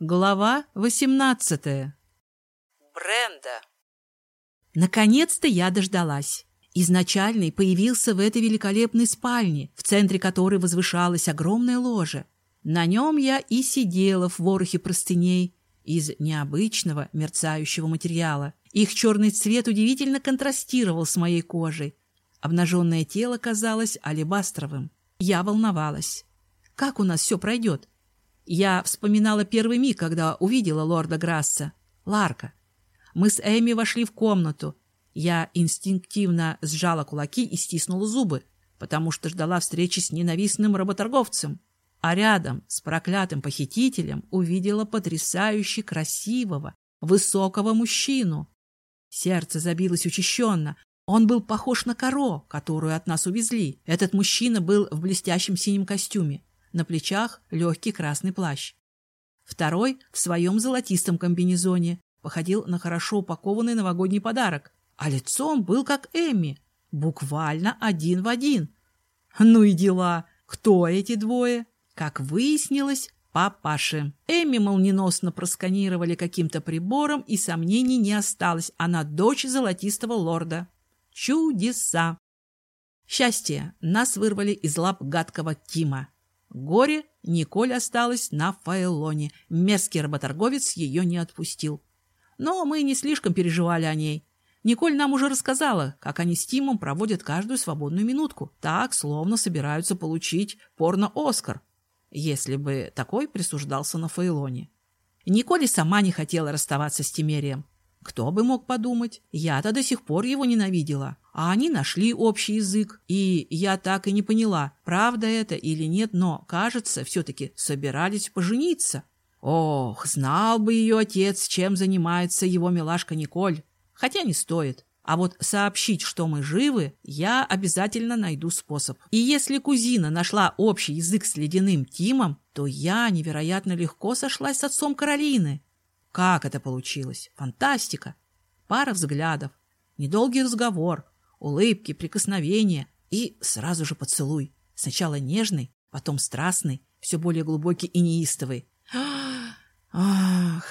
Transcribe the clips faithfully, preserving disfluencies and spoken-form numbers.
Глава восемнадцатая. Бренда. Наконец-то я дождалась. Изначальный появился в этой великолепной спальне, в центре которой возвышалось огромное ложе. На нем я и сидела в ворохе простыней из необычного мерцающего материала. Их черный цвет удивительно контрастировал с моей кожей. Обнаженное тело казалось алебастровым. Я волновалась. Как у нас все пройдет? Я вспоминала первый миг, когда увидела лорда Грасса, Ларка. Мы с Эми вошли в комнату. Я инстинктивно сжала кулаки и стиснула зубы, потому что ждала встречи с ненавистным работорговцем. А рядом с проклятым похитителем увидела потрясающе красивого, высокого мужчину. Сердце забилось учащенно. Он был похож на Каро, которую от нас увезли. Этот мужчина был в блестящем синем костюме. На плечах легкий красный плащ. Второй в своем золотистом комбинезоне походил на хорошо упакованный новогодний подарок, а лицом был как Эмми, буквально один в один. Ну и дела! Кто эти двое? Как выяснилось, папаши. Эмми молниеносно просканировали каким-то прибором, и сомнений не осталось. Она дочь золотистого лорда. Чудеса! Счастье! Нас вырвали из лап гадкого Тима. Горе, Николь осталась на Фаэлоне. Мерзкий работорговец ее не отпустил. Но мы не слишком переживали о ней. Николь нам уже рассказала, как они с Тимом проводят каждую свободную минутку. Так, словно собираются получить порно-Оскар, если бы такой присуждался на Фаэлоне. Николь и сама не хотела расставаться с Тимерием. Кто бы мог подумать, я-то до сих пор его ненавидела. А они нашли общий язык, и я так и не поняла, правда это или нет, но, кажется, все-таки собирались пожениться. Ох, знал бы ее отец, чем занимается его милашка Николь. Хотя не стоит. А вот сообщить, что мы живы, я обязательно найду способ. И если кузина нашла общий язык с ледяным Тимом, то я невероятно легко сошлась с отцом Каролины. Как это получилось? Фантастика! Пара взглядов, недолгий разговор, улыбки, прикосновения и сразу же поцелуй. Сначала нежный, потом страстный, все более глубокий и неистовый. Ах!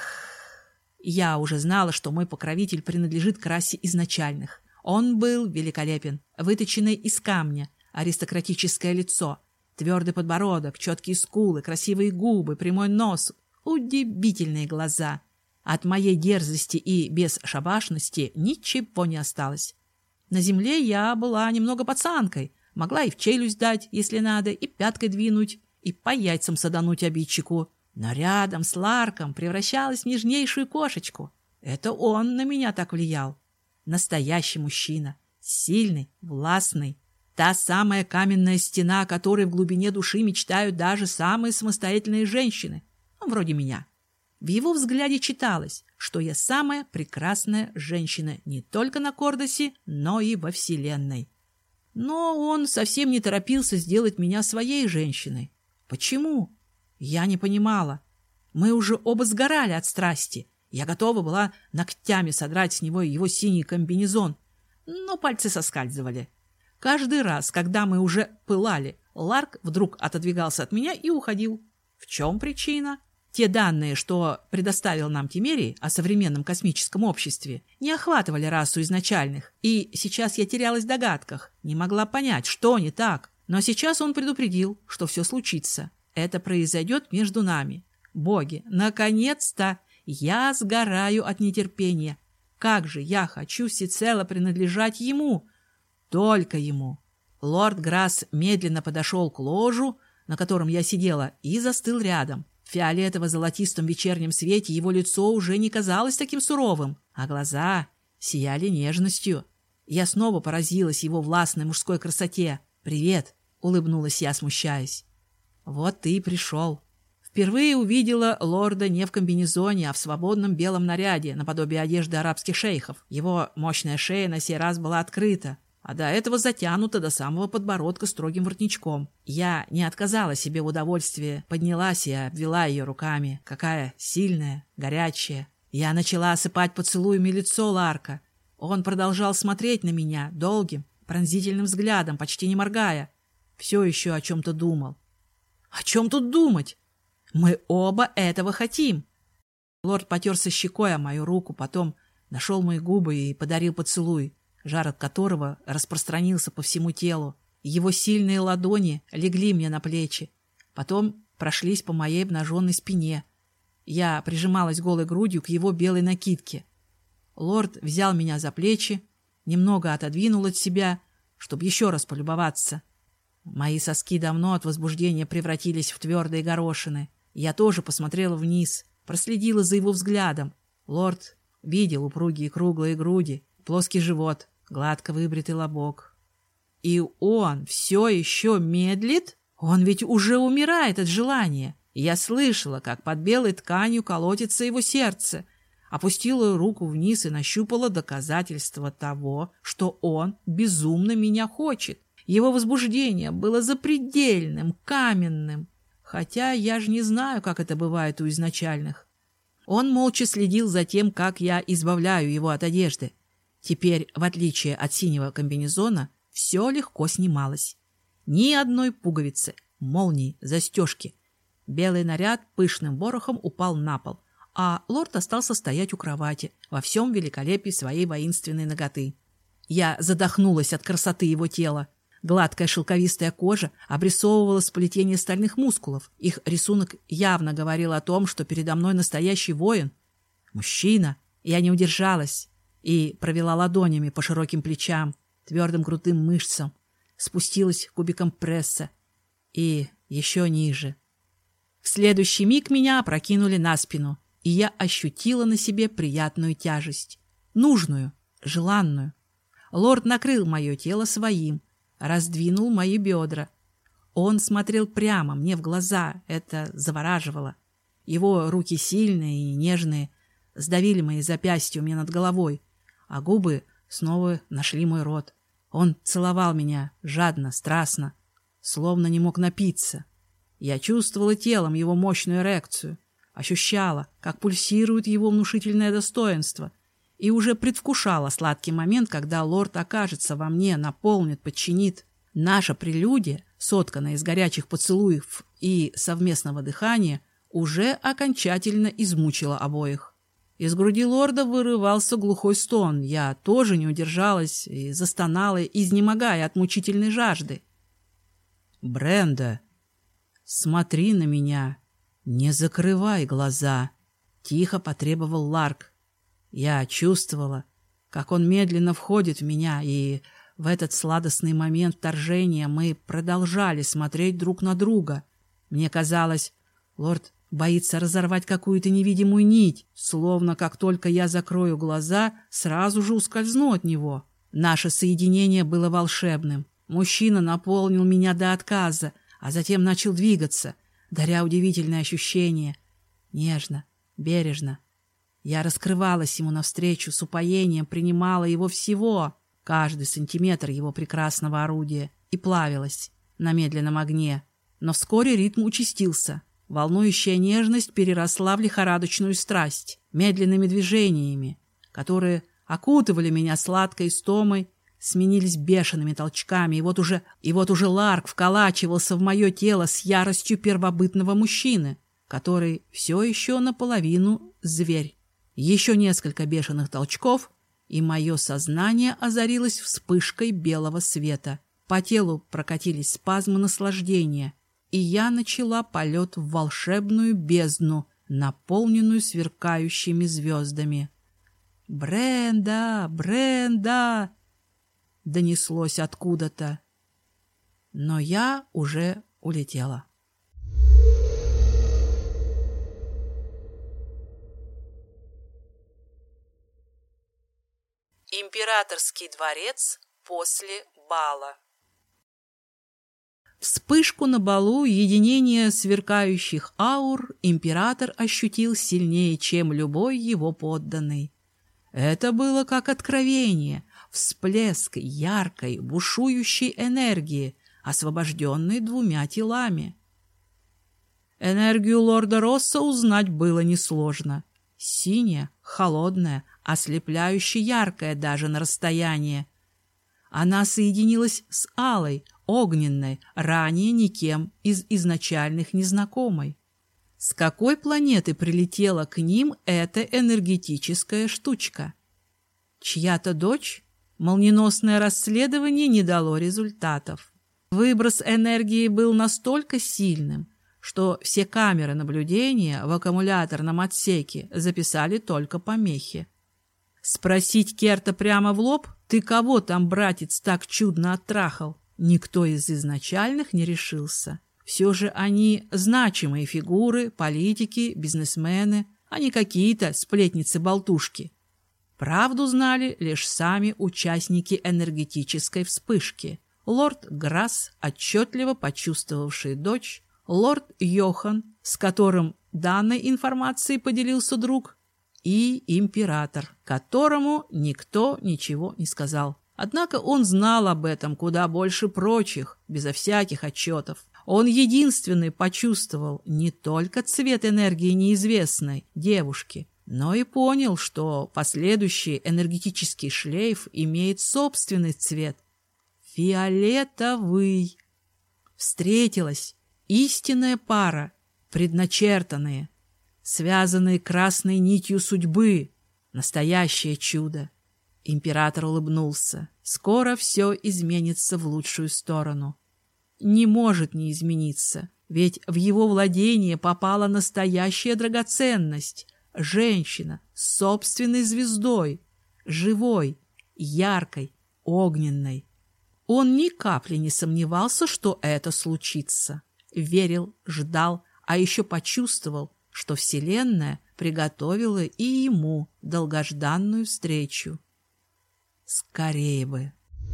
Я уже знала, что мой покровитель принадлежит к расе изначальных. Он был великолепен, выточенный из камня, аристократическое лицо, твердый подбородок, четкие скулы, красивые губы, прямой нос, удивительные глаза. От моей дерзости и бесшабашности ничего не осталось. На земле я была немного пацанкой, могла и в челюсть дать, если надо, и пяткой двинуть, и по яйцам садануть обидчику. Но рядом с Ларком превращалась в нежнейшую кошечку. Это он на меня так влиял. Настоящий мужчина, сильный, властный. Та самая каменная стена, о которой в глубине души мечтают даже самые самостоятельные женщины, вроде меня. В его взгляде читалось, что я самая прекрасная женщина не только на Кордосе, но и во Вселенной. Но он совсем не торопился сделать меня своей женщиной. Почему? Я не понимала. Мы уже оба сгорали от страсти. Я готова была ногтями содрать с него его синий комбинезон, но пальцы соскальзывали. Каждый раз, когда мы уже пылали, Ларк вдруг отодвигался от меня и уходил. В чем причина? Те данные, что предоставил нам Тимерий о современном космическом обществе, не охватывали расу изначальных, и сейчас я терялась в догадках, не могла понять, что не так. Но сейчас он предупредил, что все случится. Это произойдет между нами. Боги, наконец-то! Я сгораю от нетерпения. Как же я хочу всецело принадлежать ему! Только ему! Лорд Грасс медленно подошел к ложу, на котором я сидела, и застыл рядом. В фиолетово-золотистом вечернем свете его лицо уже не казалось таким суровым, а глаза сияли нежностью. Я снова поразилась его властной мужской красоте. «Привет!» — улыбнулась я, смущаясь. «Вот ты и пришел». Впервые увидела лорда не в комбинезоне, а в свободном белом наряде, наподобие одежды арабских шейхов. Его мощная шея на сей раз была открыта, а до этого затянута до самого подбородка строгим воротничком. Я не отказала себе в удовольствии, поднялась и обвела ее руками. Какая сильная, горячая. Я начала осыпать поцелуями лицо Ларка. Он продолжал смотреть на меня долгим, пронзительным взглядом, почти не моргая. Все еще о чем-то думал. О чем тут думать? Мы оба этого хотим. Лорд потерся щекой о мою руку, потом нашел мои губы и подарил поцелуй, жар от которого распространился по всему телу. Его сильные ладони легли мне на плечи, потом прошлись по моей обнаженной спине. Я прижималась голой грудью к его белой накидке. Лорд взял меня за плечи, немного отодвинул от себя, чтобы еще раз полюбоваться. Мои соски давно от возбуждения превратились в твердые горошины. Я тоже посмотрела вниз, проследила за его взглядом. Лорд видел упругие круглые груди, плоский живот, гладко выбритый лобок. И он все еще медлит? Он ведь уже умирает от желания. Я слышала, как под белой тканью колотится его сердце. Опустила руку вниз и нащупала доказательство того, что он безумно меня хочет. Его возбуждение было запредельным, каменным. Хотя я же не знаю, как это бывает у изначальных. Он молча следил за тем, как я избавляю его от одежды. Теперь, в отличие от синего комбинезона, все легко снималось. Ни одной пуговицы, молнии, застежки. Белый наряд пышным ворохом упал на пол, а лорд остался стоять у кровати во всем великолепии своей воинственной наготы. Я задохнулась от красоты его тела. Гладкая шелковистая кожа обрисовывала сплетение стальных мускулов. Их рисунок явно говорил о том, что передо мной настоящий воин. Мужчина. Я не удержалась и провела ладонями по широким плечам, твердым крутым мышцам, спустилась кубиком пресса и еще ниже. В следующий миг меня опрокинули на спину, и я ощутила на себе приятную тяжесть. Нужную, желанную. Лорд накрыл мое тело своим, раздвинул мои бедра. Он смотрел прямо мне в глаза, это завораживало. Его руки сильные и нежные сдавили мои запястья у меня над головой, а губы снова нашли мой рот. Он целовал меня жадно, страстно, словно не мог напиться. Я чувствовала телом его мощную эрекцию, ощущала, как пульсирует его внушительное достоинство, и уже предвкушала сладкий момент, когда лорд окажется во мне, наполнит, подчинит. Наша прелюдия, сотканная из горячих поцелуев и совместного дыхания, уже окончательно измучила обоих. Из груди лорда вырывался глухой стон. Я тоже не удержалась и застонала, изнемогая от мучительной жажды. «Бренда, смотри на меня, не закрывай глаза», — тихо потребовал Ларк. Я чувствовала, как он медленно входит в меня, и в этот сладостный момент вторжения мы продолжали смотреть друг на друга. Мне казалось, лорд боится разорвать какую-то невидимую нить, словно как только я закрою глаза, сразу же ускользну от него. Наше соединение было волшебным. Мужчина наполнил меня до отказа, а затем начал двигаться, даря удивительное ощущение. Нежно, бережно. Я раскрывалась ему навстречу, с упоением принимала его всего, каждый сантиметр его прекрасного орудия, и плавилась на медленном огне. Но вскоре ритм участился. Волнующая нежность переросла в лихорадочную страсть, медленными движениями, которые окутывали меня сладкой истомой, сменились бешеными толчками, и вот уже, и вот уже Ларк вколачивался в мое тело с яростью первобытного мужчины, который все еще наполовину зверь. Еще несколько бешеных толчков, и мое сознание озарилось вспышкой белого света. По телу прокатились спазмы наслаждения, и я начала полет в волшебную бездну, наполненную сверкающими звездами. «Бренда! Бренда!» донеслось откуда-то. Но я уже улетела. Императорский дворец после бала. Вспышку на балу единения сверкающих аур император ощутил сильнее, чем любой его подданный. Это было как откровение, всплеск яркой, бушующей энергии, освобожденной двумя телами. Энергию лорда Росса узнать было несложно. Синяя, холодная, ослепляюще яркая даже на расстоянии. Она соединилась с алой, огненной, ранее никем из изначальных незнакомой. С какой планеты прилетела к ним эта энергетическая штучка? Чья-то дочь? Молниеносное расследование не дало результатов. Выброс энергии был настолько сильным, что все камеры наблюдения в аккумуляторном отсеке записали только помехи. Спросить Керта прямо в лоб: «Ты кого там, братец, так чудно оттрахал?» Никто из изначальных не решился. Все же они значимые фигуры, политики, бизнесмены, а не какие-то сплетницы-болтушки. Правду знали лишь сами участники энергетической вспышки. Лорд Грасс, отчетливо почувствовавший дочь, лорд Йохан, с которым данной информацией поделился друг, и император, которому никто ничего не сказал. Однако он знал об этом куда больше прочих, безо всяких отчетов. Он единственный почувствовал не только цвет энергии неизвестной девушки, но и понял, что последующий энергетический шлейф имеет собственный цвет – фиолетовый. Встретилась истинная пара, предначертанные, связанные красной нитью судьбы, настоящее чудо. Император улыбнулся. Скоро все изменится в лучшую сторону. Не может не измениться, ведь в его владение попала настоящая драгоценность – женщина с собственной звездой, живой, яркой, огненной. Он ни капли не сомневался, что это случится. Верил, ждал, а еще почувствовал, что Вселенная приготовила и ему долгожданную встречу. Скорее бы!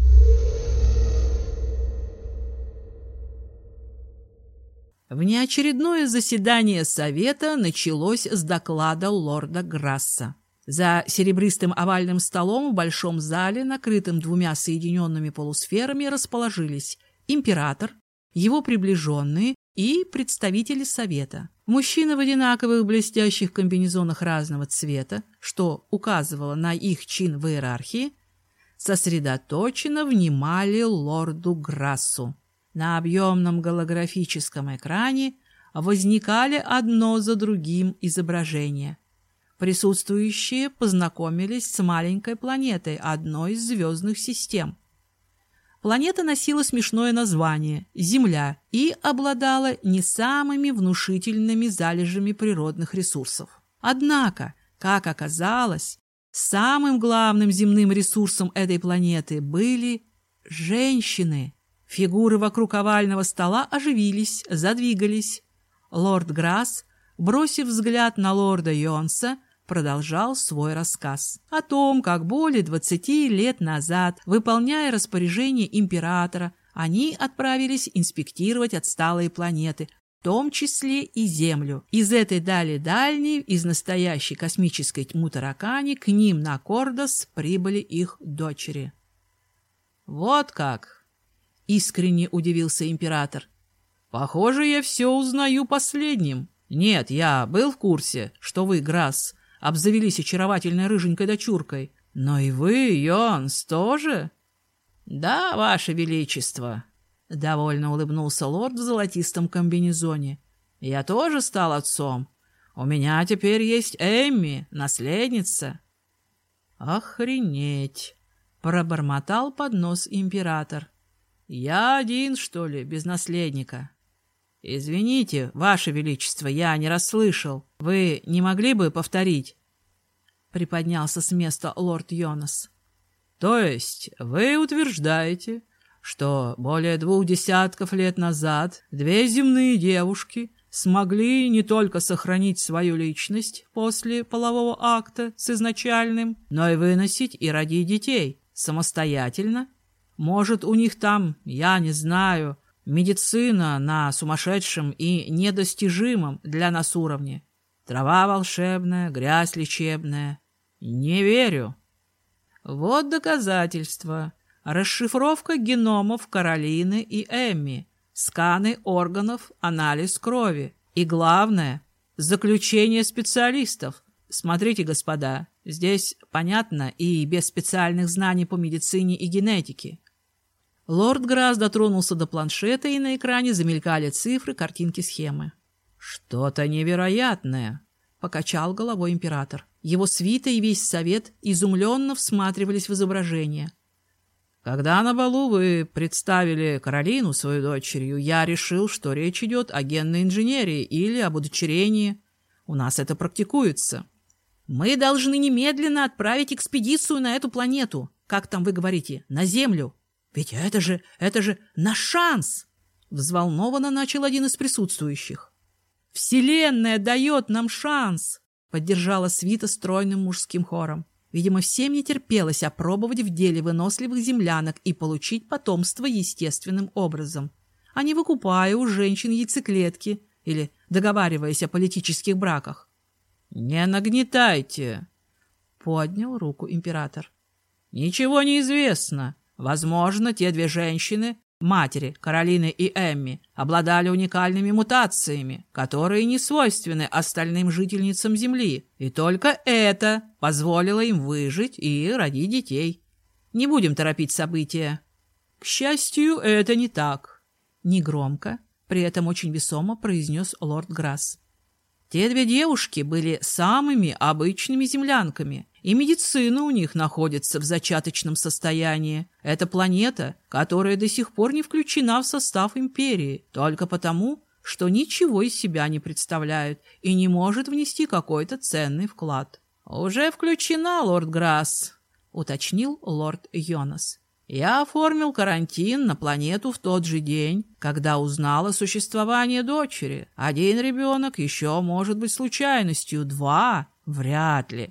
Внеочередное заседание Совета началось с доклада лорда Грасса. За серебристым овальным столом в большом зале, накрытым двумя соединенными полусферами, расположились император, его приближенные и представители Совета. Мужчины в одинаковых блестящих комбинезонах разного цвета, что указывало на их чин в иерархии, сосредоточенно внимали лорду Грассу. На объемном голографическом экране возникали одно за другим изображения. Присутствующие познакомились с маленькой планетой одной из звездных систем. Планета носила смешное название – Земля, и обладала не самыми внушительными залежами природных ресурсов. Однако, как оказалось, самым главным земным ресурсом этой планеты были женщины. Фигуры вокруг овального стола оживились, задвигались. Лорд Грасс, бросив взгляд на лорда Йонса, продолжал свой рассказ о том, как более двадцати лет назад, выполняя распоряжение императора, они отправились инспектировать отсталые планеты, в том числе и Землю. Из этой дали дальней, из настоящей космической тьмы таракани, к ним на Кордос прибыли их дочери. «Вот как!» — искренне удивился император. «Похоже, я все узнаю последним. Нет, я был в курсе, что вы, Грасс, обзавелись очаровательной рыженькой дочуркой. Но и вы, Йонс, тоже?» «Да, ваше величество», — довольно улыбнулся лорд в золотистом комбинезоне. «Я тоже стал отцом. У меня теперь есть Эмми, наследница». «Охренеть!» — пробормотал под нос император. «Я один, что ли, без наследника?» «Извините, ваше величество, я не расслышал. Вы не могли бы повторить?» Приподнялся с места лорд Йонас. «То есть вы утверждаете, что более двух десятков лет назад две земные девушки смогли не только сохранить свою личность после полового акта с изначальным, но и выносить и родить детей самостоятельно? Может, у них там, я не знаю, медицина на сумасшедшем и недостижимом для нас уровне? Трава волшебная, грязь лечебная. Не верю». Вот доказательства. Расшифровка геномов Каролины и Эмми, сканы органов, анализ крови. И главное, заключение специалистов. Смотрите, господа, здесь понятно и без специальных знаний по медицине и генетике. Лорд Грасс дотронулся до планшета, и на экране замелькали цифры, картинки, схемы. «Что-то невероятное», — покачал головой император. Его свита и весь совет изумленно всматривались в изображение. «Когда на балу вы представили Каролину, свою дочерью, я решил, что речь идет о генной инженерии или об удочерении. У нас это практикуется. Мы должны немедленно отправить экспедицию на эту планету, как там вы говорите, на Землю. Ведь это же, это же наш шанс!» Взволнованно начал один из присутствующих. «Вселенная дает нам шанс!» — поддержала свита стройным мужским хором. Видимо, всем не терпелось опробовать в деле выносливых землянок и получить потомство естественным образом, а не выкупая у женщин яйцеклетки или договариваясь о политических браках. «Не нагнетайте!» — поднял руку император. «Ничего не известно. Возможно, те две женщины, матери Каролины и Эмми, обладали уникальными мутациями, которые не свойственны остальным жительницам Земли, и только это позволило им выжить и родить детей. Не будем торопить события. К счастью, это не так», — негромко, при этом очень весомо произнес лорд Грасс. «Те две девушки были самыми обычными землянками, и медицина у них находится в зачаточном состоянии. Это планета, которая до сих пор не включена в состав империи, только потому, что ничего из себя не представляет и не может внести какой-то ценный вклад». «Уже включена, лорд Грасс», — уточнил лорд Йонас. «Я оформил карантин на планету в тот же день, когда узнал о существовании дочери. Один ребенок еще может быть случайностью, два — вряд ли».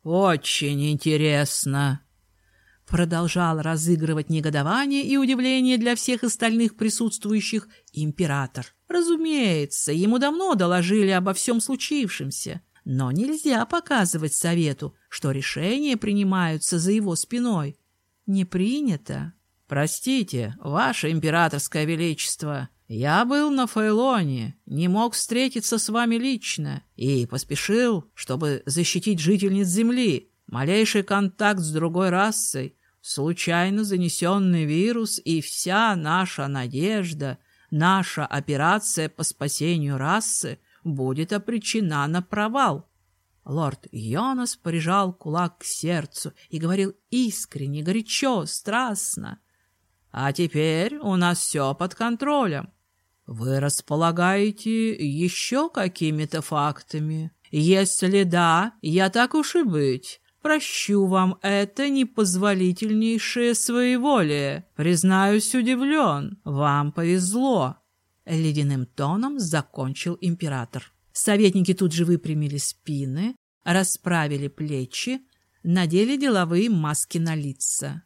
«Очень интересно», — продолжал разыгрывать негодование и удивление для всех остальных присутствующих император. Разумеется, ему давно доложили обо всем случившемся, но нельзя показывать совету, что решения принимаются за его спиной. Не принято. «Простите, ваше императорское величество, я был на Фейлоне, не мог встретиться с вами лично и поспешил, чтобы защитить жительниц Земли. Малейший контакт с другой расой, случайно занесенный вирус и вся наша надежда, наша операция по спасению расы будет обречена на провал». Лорд Йонас прижал кулак к сердцу и говорил искренне, горячо, страстно. «А теперь у нас все под контролем. Вы располагаете еще какими-то фактами? Если да, я так уж и быть, прощу вам это непозволительнейшее своеволие. Признаюсь, удивлен. Вам повезло». Ледяным тоном закончил император. Советники тут же выпрямили спины, расправили плечи, надели деловые маски на лица.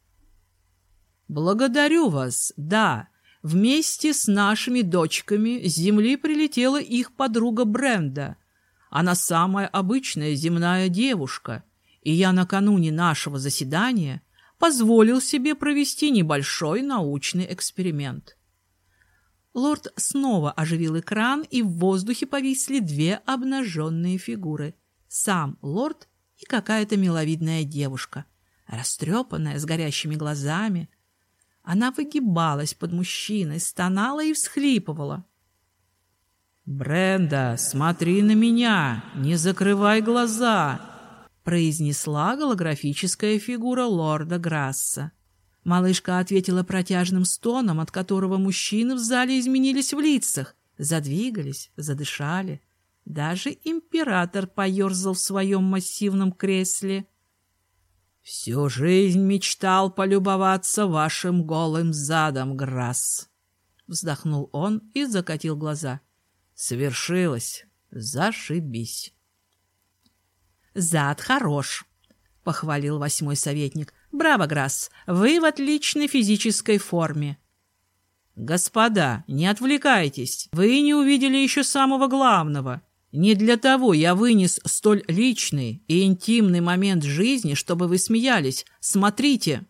«Благодарю вас, да. Вместе с нашими дочками с Земли прилетела их подруга Бренда. Она самая обычная земная девушка, и я накануне нашего заседания позволил себе провести небольшой научный эксперимент». Лорд снова оживил экран, и в воздухе повисли две обнаженные фигуры. Сам лорд и какая-то миловидная девушка, растрепанная, с горящими глазами. Она выгибалась под мужчиной, стонала и всхлипывала. «Бренда, смотри на меня, не закрывай глаза», — произнесла голографическая фигура лорда Грасса. Малышка ответила протяжным стоном, от которого мужчины в зале изменились в лицах, задвигались, задышали. Даже император поерзал в своем массивном кресле. «Всю жизнь мечтал полюбоваться вашим голым задом, Грасс», — вздохнул он и закатил глаза. «Свершилось. Зашибись». «Зад хорош», — похвалил восьмой советник. «Браво, Грасс, вы в отличной физической форме». «Господа, не отвлекайтесь. Вы не увидели еще самого главного. Не для того я вынес столь личный и интимный момент жизни, чтобы вы смеялись. Смотрите».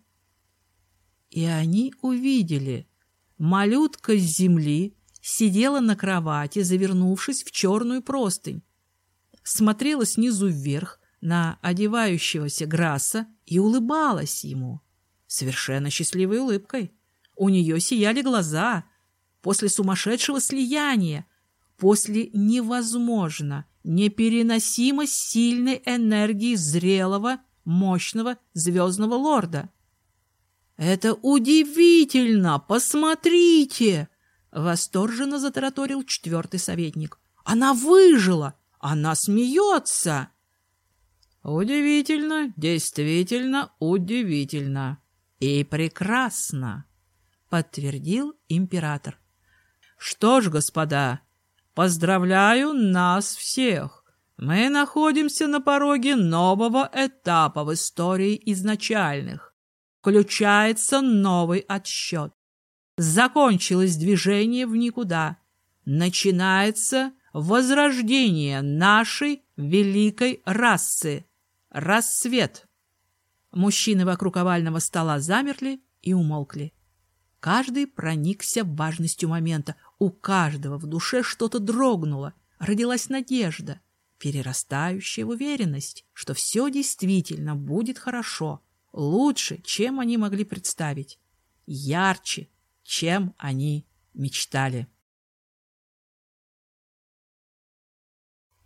И они увидели. Малютка с земли сидела на кровати, завернувшись в черную простынь. Смотрела снизу вверх на одевающегося Грасса и улыбалась ему. Совершенно счастливой улыбкой. У нее сияли глаза. После сумасшедшего слияния, после невозможно, непереносимо сильной энергии зрелого, мощного звездного лорда. «Это удивительно! Посмотрите!» — восторженно затараторил четвертый советник. «Она выжила! Она смеется!» «Удивительно, действительно удивительно и прекрасно!» — подтвердил император. «Что ж, господа, поздравляю нас всех! Мы находимся на пороге нового этапа в истории изначальных. Включается новый отсчет. Закончилось движение в никуда. Начинается возрождение нашей великой расы. Рассвет!» Мужчины вокруг овального стола замерли и умолкли. Каждый проникся важностью момента. У каждого в душе что-то дрогнуло. Родилась надежда, перерастающая в уверенность, что все действительно будет хорошо, лучше, чем они могли представить, ярче, чем они мечтали.